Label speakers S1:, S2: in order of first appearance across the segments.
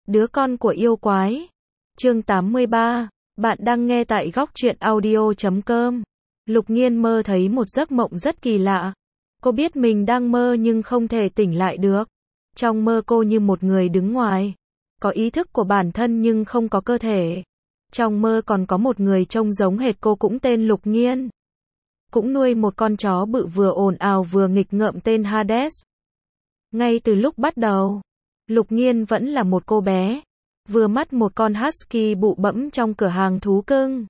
S1: Đứa con của yêu quái. Chương 83. Bạn đang nghe tại góc truyện audio.com. Lục Nghiên mơ thấy một giấc mộng rất kỳ lạ. Cô biết mình đang mơ nhưng không thể tỉnh lại được. Trong mơ cô như một người đứng ngoài, có ý thức của bản thân nhưng không có cơ thể. Trong mơ còn có một người trông giống hệt cô cũng tên Lục Nghiên. Cũng nuôi một con chó bự vừa ồn ào vừa nghịch ngợm tên Hades. Ngay từ lúc bắt đầu, Lục Nghiên vẫn là một cô bé, vừa mắt một con husky bụ bẫm trong cửa hàng thú cưng.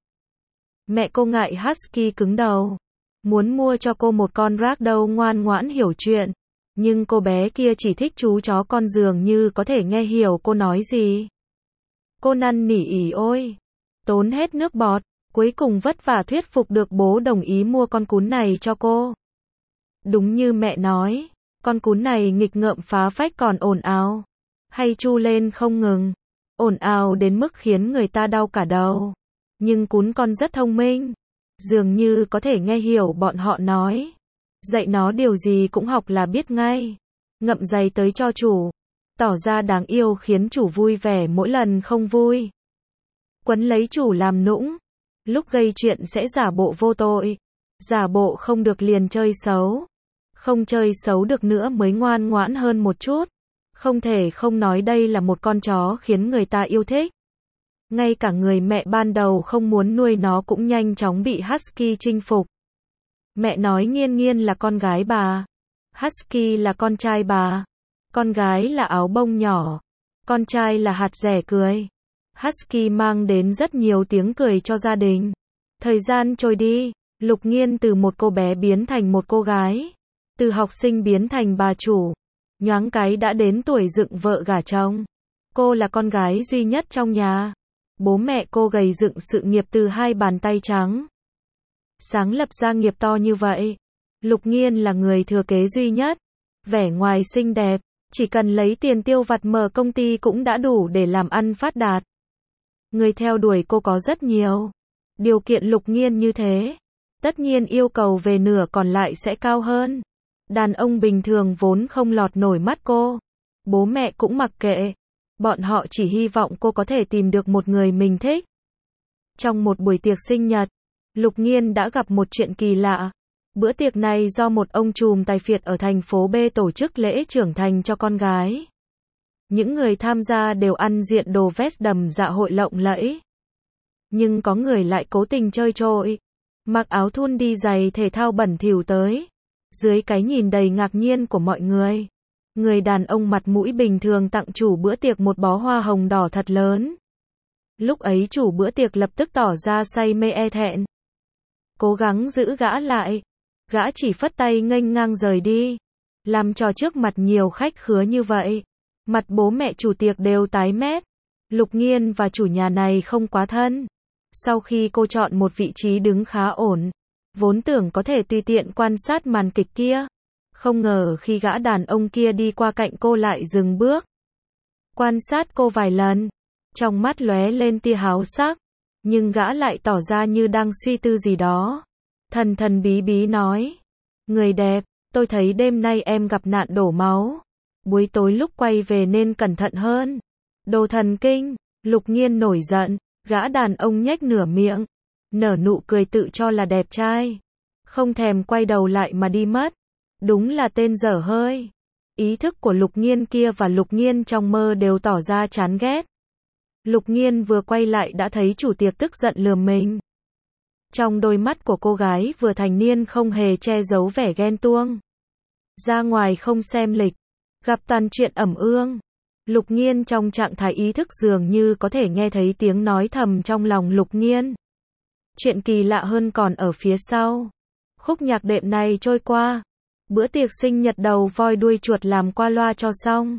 S1: Mẹ cô ngại husky cứng đầu, muốn mua cho cô một con ragdoll ngoan ngoãn hiểu chuyện, nhưng cô bé kia chỉ thích chú chó con dường như có thể nghe hiểu cô nói gì. Cô năn nỉ ỉ ôi, tốn hết nước bọt, cuối cùng vất vả thuyết phục được bố đồng ý mua con cún này cho cô. Đúng như mẹ nói, con cún này nghịch ngợm phá phách còn ồn ào, hay chu lên không ngừng, ồn ào đến mức khiến người ta đau cả đầu. Nhưng cún con rất thông minh, dường như có thể nghe hiểu bọn họ nói. Dạy nó điều gì cũng học là biết ngay. Ngậm giày tới cho chủ, tỏ ra đáng yêu khiến chủ vui vẻ mỗi lần không vui. Quấn lấy chủ làm nũng, lúc gây chuyện sẽ giả bộ vô tội, giả bộ không được liền chơi xấu. Không chơi xấu được nữa mới ngoan ngoãn hơn một chút. Không thể không nói đây là một con chó khiến người ta yêu thích. Ngay cả người mẹ ban đầu không muốn nuôi nó cũng nhanh chóng bị husky chinh phục. Mẹ nói Nghiên Nghiên là con gái bà, husky là con trai bà. Con gái là áo bông nhỏ, con trai là hạt rẻ cười. Husky mang đến rất nhiều tiếng cười cho gia đình. Thời gian trôi đi, Lục Nghiên từ một cô bé biến thành một cô gái, từ học sinh biến thành bà chủ, nhoáng cái đã đến tuổi dựng vợ gả chồng. Cô là con gái duy nhất trong nhà. Bố mẹ cô gầy dựng sự nghiệp từ hai bàn tay trắng. Sáng lập gia nghiệp to như vậy, Lục Nghiên là người thừa kế duy nhất. Vẻ ngoài xinh đẹp, chỉ cần lấy tiền tiêu vặt mở công ty cũng đã đủ để làm ăn phát đạt. Người theo đuổi cô có rất nhiều. Điều kiện Lục Nghiên như thế, tất nhiên yêu cầu về nửa còn lại sẽ cao hơn. Đàn ông bình thường vốn không lọt nổi mắt cô. Bố mẹ cũng mặc kệ. Bọn họ chỉ hy vọng cô có thể tìm được một người mình thích. Trong một buổi tiệc sinh nhật, Lục Nghiên đã gặp một chuyện kỳ lạ. Bữa tiệc này do một ông trùm tài phiệt ở thành phố B tổ chức lễ trưởng thành cho con gái. Những người tham gia đều ăn diện đồ vest đầm dạ hội lộng lẫy. Nhưng có người lại cố tình chơi trội, mặc áo thun đi giày thể thao bẩn thỉu tới. Dưới cái nhìn đầy ngạc nhiên của mọi người, người đàn ông mặt mũi bình thường tặng chủ bữa tiệc một bó hoa hồng đỏ thật lớn. Lúc ấy chủ bữa tiệc lập tức tỏ ra say mê e thẹn, cố gắng giữ gã lại. Gã chỉ phất tay nghênh ngang rời đi, làm trò trước mặt nhiều khách khứa như vậy. Mặt bố mẹ chủ tiệc đều tái mét. Lục Nghiên và chủ nhà này không quá thân. Sau khi cô chọn một vị trí đứng khá ổn, vốn tưởng có thể tùy tiện quan sát màn kịch kia. Không ngờ khi gã đàn ông kia đi qua cạnh cô lại dừng bước. Quan sát cô vài lần, trong mắt lóe lên tia háo sắc, nhưng gã lại tỏ ra như đang suy tư gì đó. Thần thần bí bí nói, người đẹp, tôi thấy đêm nay em gặp nạn đổ máu. Buổi tối lúc quay về nên cẩn thận hơn. Đồ thần kinh. Lục Nghiên nổi giận, gã đàn ông nhếch nửa miệng, nở nụ cười tự cho là đẹp trai, không thèm quay đầu lại mà đi mất. Đúng là tên dở hơi. Ý thức của Lục Nghiên kia và Lục Nghiên trong mơ đều tỏ ra chán ghét. Lục Nghiên vừa quay lại đã thấy chủ tiệc tức giận lườm mình. Trong đôi mắt của cô gái vừa thành niên không hề che giấu vẻ ghen tuông. Ra ngoài không xem lịch, gặp toàn chuyện ẩm ương. Lục Nghiên trong trạng thái ý thức dường như có thể nghe thấy tiếng nói thầm trong lòng Lục Nghiên. Chuyện kỳ lạ hơn còn ở phía sau. Khúc nhạc đệm này trôi qua, bữa tiệc sinh nhật đầu voi đuôi chuột làm qua loa cho xong.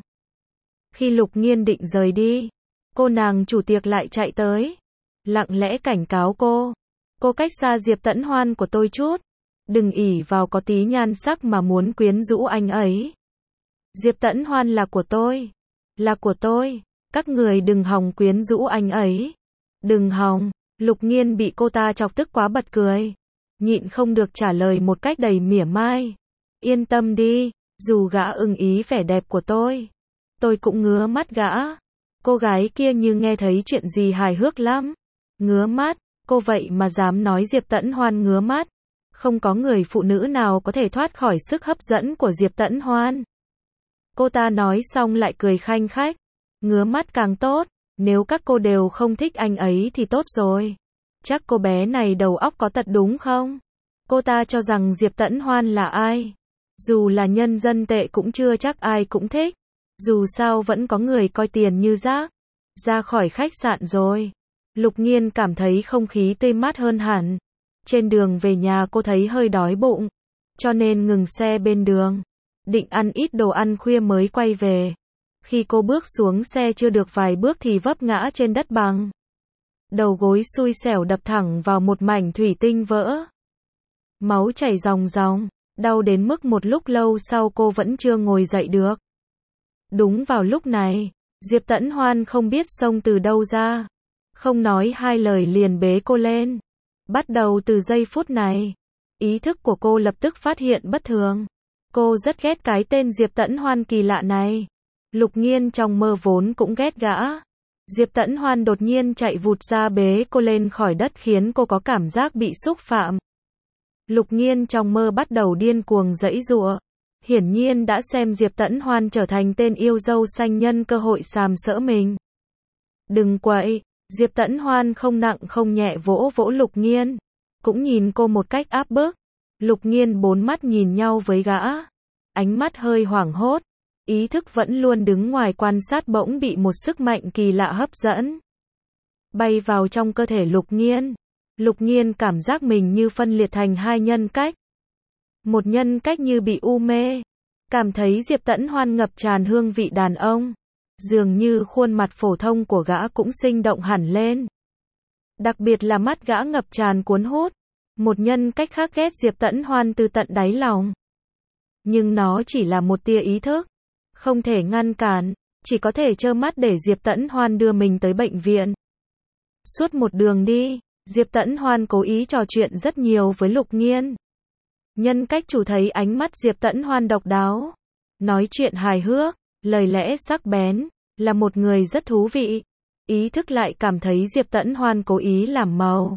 S1: Khi Lục Nghiên định rời đi, cô nàng chủ tiệc lại chạy tới, lặng lẽ cảnh cáo cô. Cô cách xa Diệp Tẫn Hoan của tôi chút. Đừng ỷ vào có tí nhan sắc mà muốn quyến rũ anh ấy. Diệp Tẫn Hoan là của tôi. Là của tôi. Các người đừng hòng quyến rũ anh ấy. Đừng hòng. Lục Nghiên bị cô ta chọc tức quá bật cười. Nhịn không được trả lời một cách đầy mỉa mai. Yên tâm đi, dù gã ưng ý vẻ đẹp của tôi cũng ngứa mắt gã. Cô gái kia như nghe thấy chuyện gì hài hước lắm. Ngứa mắt, cô vậy mà dám nói Diệp Tẫn Hoan ngứa mắt. Không có người phụ nữ nào có thể thoát khỏi sức hấp dẫn của Diệp Tẫn Hoan. Cô ta nói xong lại cười khanh khách. Ngứa mắt càng tốt, nếu các cô đều không thích anh ấy thì tốt rồi. Chắc cô bé này đầu óc có tật đúng không? Cô ta cho rằng Diệp Tẫn Hoan là ai? Dù là nhân dân tệ cũng chưa chắc ai cũng thích. Dù sao vẫn có người coi tiền như rác. Ra khỏi khách sạn rồi. Lục Nghiên cảm thấy không khí tươi mát hơn hẳn. Trên đường về nhà cô thấy hơi đói bụng. Cho nên ngừng xe bên đường. Định ăn ít đồ ăn khuya mới quay về. Khi cô bước xuống xe chưa được vài bước thì vấp ngã trên đất bằng. Đầu gối xui xẻo đập thẳng vào một mảnh thủy tinh vỡ. Máu chảy ròng ròng, đau đến mức một lúc lâu sau cô vẫn chưa ngồi dậy được. Đúng vào lúc này, Diệp Tẫn Hoan không biết xông từ đâu ra. Không nói hai lời liền bế cô lên. Bắt đầu từ giây phút này, ý thức của cô lập tức phát hiện bất thường. Cô rất ghét cái tên Diệp Tẫn Hoan kỳ lạ này. Lục Nghiên trong mơ vốn cũng ghét gã. Diệp Tẫn Hoan đột nhiên chạy vụt ra bế cô lên khỏi đất khiến cô có cảm giác bị xúc phạm. Lục Nghiên trong mơ bắt đầu điên cuồng giãy giụa. Hiển nhiên đã xem Diệp Tẫn Hoan trở thành tên yêu dâu xanh nhân cơ hội sàm sỡ mình. Đừng quậy, Diệp Tẫn Hoan không nặng không nhẹ vỗ vỗ Lục Nghiên. Cũng nhìn cô một cách áp bức. Lục Nghiên bốn mắt nhìn nhau với gã. Ánh mắt hơi hoảng hốt. Ý thức vẫn luôn đứng ngoài quan sát bỗng bị một sức mạnh kỳ lạ hấp dẫn. Bay vào trong cơ thể Lục Nghiên. Lục Nghiên cảm giác mình như phân liệt thành hai nhân cách. Một nhân cách như bị u mê. Cảm thấy Diệp Tẫn Hoan ngập tràn hương vị đàn ông. Dường như khuôn mặt phổ thông của gã cũng sinh động hẳn lên. Đặc biệt là mắt gã ngập tràn cuốn hút. Một nhân cách khác ghét Diệp Tẫn Hoan từ tận đáy lòng. Nhưng nó chỉ là một tia ý thức. Không thể ngăn cản. Chỉ có thể trơ mắt để Diệp Tẫn Hoan đưa mình tới bệnh viện. Suốt một đường đi, Diệp Tẫn Hoan cố ý trò chuyện rất nhiều với Lục Nghiên. Nhân cách chủ thấy ánh mắt Diệp Tẫn Hoan độc đáo. Nói chuyện hài hước, lời lẽ sắc bén, là một người rất thú vị. Ý thức lại cảm thấy Diệp Tẫn Hoan cố ý làm màu.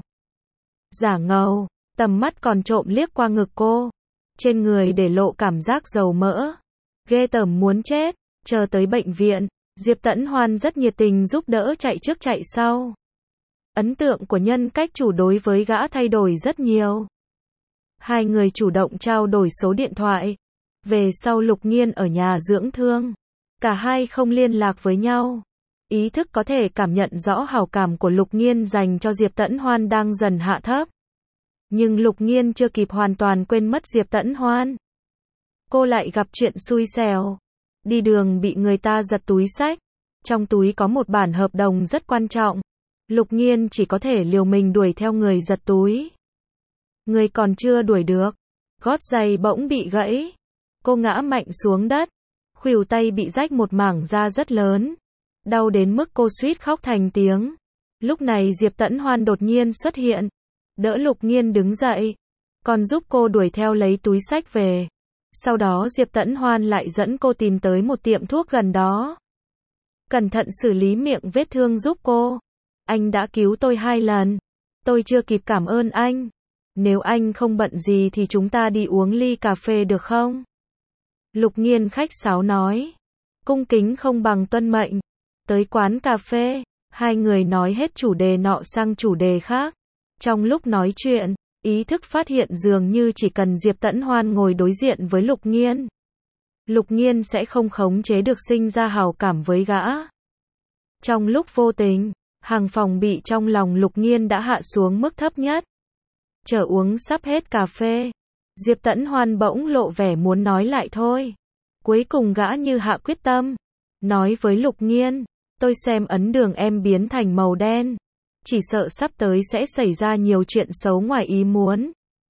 S1: Giả ngầu, tầm mắt còn trộm liếc qua ngực cô. Trên người để lộ cảm giác dầu mỡ. Ghê tởm muốn chết. Chờ tới bệnh viện, Diệp Tẫn Hoan rất nhiệt tình giúp đỡ chạy trước chạy sau. Ấn tượng của nhân cách chủ đối với gã thay đổi rất nhiều. Hai người chủ động trao đổi số điện thoại. Về sau Lục Nghiên ở nhà dưỡng thương. Cả hai không liên lạc với nhau. Ý thức có thể cảm nhận rõ hảo cảm của Lục Nghiên dành cho Diệp Tẫn Hoan đang dần hạ thấp. Nhưng Lục Nghiên chưa kịp hoàn toàn quên mất Diệp Tẫn Hoan. Cô lại gặp chuyện xui xẻo. Đi đường bị người ta giật túi xách. Trong túi có một bản hợp đồng rất quan trọng. Lục Nghiên chỉ có thể liều mình đuổi theo người giật túi. Người còn chưa đuổi được. Gót giày bỗng bị gãy. Cô ngã mạnh xuống đất. Khuỷu tay bị rách một mảng da rất lớn. Đau đến mức cô suýt khóc thành tiếng. Lúc này Diệp Tẫn Hoan đột nhiên xuất hiện. Đỡ Lục Nghiên đứng dậy. Còn giúp cô đuổi theo lấy túi xách về. Sau đó Diệp Tẫn Hoan lại dẫn cô tìm tới một tiệm thuốc gần đó. Cẩn thận xử lý miệng vết thương giúp cô. Anh đã cứu tôi 2 lần. Tôi chưa kịp cảm ơn anh. Nếu anh không bận gì thì chúng ta đi uống ly cà phê được không? Lục Nghiên khách sáo nói. Cung kính không bằng tuân mệnh. Tới quán cà phê, hai người nói hết chủ đề nọ sang chủ đề khác. Trong lúc nói chuyện, ý thức phát hiện dường như chỉ cần Diệp Tẫn Hoan ngồi đối diện với Lục Nghiên. Lục Nghiên sẽ không khống chế được sinh ra hảo cảm với gã. Trong lúc vô tình, hàng phòng bị trong lòng Lục Nghiên đã hạ xuống mức thấp nhất. Chờ uống sắp hết cà phê. Diệp Tẫn Hoan bỗng lộ vẻ muốn nói lại thôi. Cuối cùng gã như hạ quyết tâm. Nói với Lục Nghiên, tôi xem ấn đường em biến thành màu đen. Chỉ sợ sắp tới sẽ xảy ra nhiều chuyện xấu ngoài ý muốn.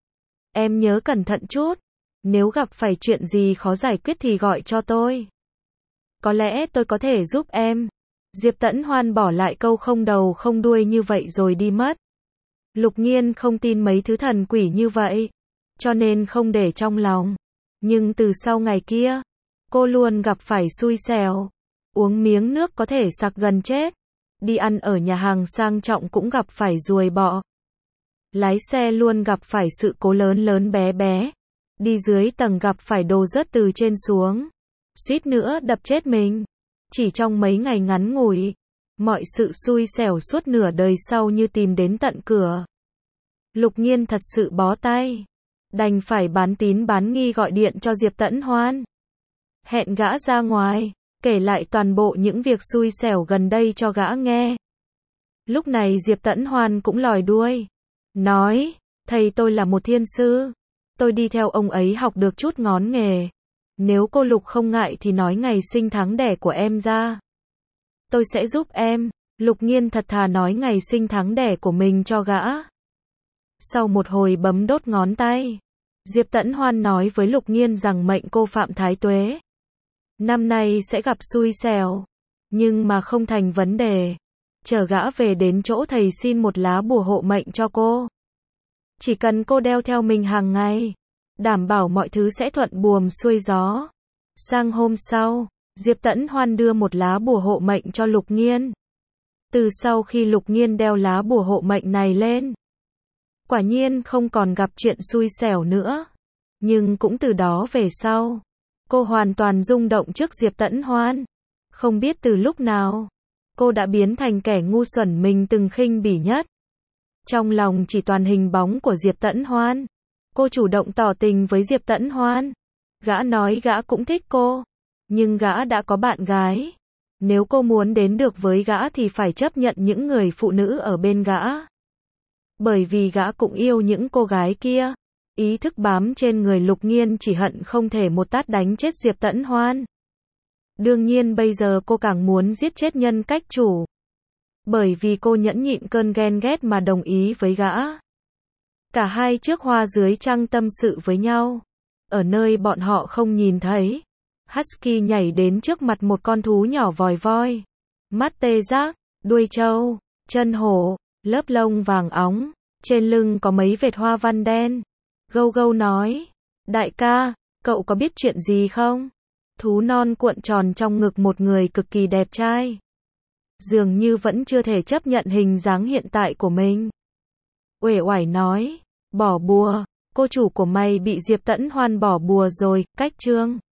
S1: Em nhớ cẩn thận chút. Nếu gặp phải chuyện gì khó giải quyết thì gọi cho tôi. Có lẽ tôi có thể giúp em. Diệp Tẫn Hoan bỏ lại câu không đầu không đuôi như vậy rồi đi mất. Lục Nghiên không tin mấy thứ thần quỷ như vậy. Cho nên không để trong lòng. Nhưng từ sau ngày kia, cô luôn gặp phải xui xẻo. Uống miếng nước có thể sặc gần chết. Đi ăn ở nhà hàng sang trọng cũng gặp phải ruồi bọ. Lái xe luôn gặp phải sự cố lớn lớn bé bé. Đi dưới tầng gặp phải đồ rớt từ trên xuống. Suýt nữa đập chết mình. Chỉ trong mấy ngày ngắn ngủi, mọi sự xui xẻo suốt nửa đời sau như tìm đến tận cửa. Lục Nhiên thật sự bó tay. Đành phải bán tín bán nghi gọi điện cho Diệp Tẫn Hoan. Hẹn gã ra ngoài, kể lại toàn bộ những việc xui xẻo gần đây cho gã nghe. Lúc này Diệp Tẫn Hoan cũng lòi đuôi. Nói, thầy tôi là một thiên sư. Tôi đi theo ông ấy học được chút ngón nghề. Nếu cô Lục không ngại thì nói ngày sinh tháng đẻ của em ra. Tôi sẽ giúp em. Lục Nhiên thật thà nói ngày sinh tháng đẻ của mình cho gã. Sau một hồi bấm đốt ngón tay, Diệp Tẫn Hoan nói với Lục Nhiên rằng mệnh cô Phạm Thái Tuế năm nay sẽ gặp xui xẻo, nhưng mà không thành vấn đề. Chờ gã về đến chỗ thầy xin một lá bùa hộ mệnh cho cô. Chỉ cần cô đeo theo mình hàng ngày, đảm bảo mọi thứ sẽ thuận buồm xuôi gió. Sang hôm sau, Diệp Tẫn Hoan đưa một lá bùa hộ mệnh cho Lục Nhiên. Từ sau khi Lục Nhiên đeo lá bùa hộ mệnh này lên, quả nhiên không còn gặp chuyện xui xẻo nữa. Nhưng cũng từ đó về sau, cô hoàn toàn rung động trước Diệp Tẫn Hoan. Không biết từ lúc nào, cô đã biến thành kẻ ngu xuẩn mình từng khinh bỉ nhất. Trong lòng chỉ toàn hình bóng của Diệp Tẫn Hoan. Cô chủ động tỏ tình với Diệp Tẫn Hoan. Gã nói gã cũng thích cô, nhưng gã đã có bạn gái. Nếu cô muốn đến được với gã thì phải chấp nhận những người phụ nữ ở bên gã. Bởi vì gã cũng yêu những cô gái kia. Ý thức bám trên người Lục Nhiên chỉ hận không thể một tát đánh chết Diệp Tẫn Hoan. Đương nhiên bây giờ cô càng muốn giết chết nhân cách chủ. Bởi vì cô nhẫn nhịn cơn ghen ghét mà đồng ý với gã. Cả hai trước hoa dưới trăng tâm sự với nhau. Ở nơi bọn họ không nhìn thấy, Husky nhảy đến trước mặt một con thú nhỏ vòi voi. Mắt tê giác, đuôi trâu, chân hổ, lớp lông vàng óng, trên lưng có mấy vệt hoa văn đen. Gâu gâu nói, đại ca, cậu có biết chuyện gì không? Thú non cuộn tròn trong ngực một người cực kỳ đẹp trai. Dường như vẫn chưa thể chấp nhận hình dáng hiện tại của mình. Uể oải nói, bỏ bùa, cô chủ của mày bị Diệp Tẫn Hoan bỏ bùa rồi, cách chương.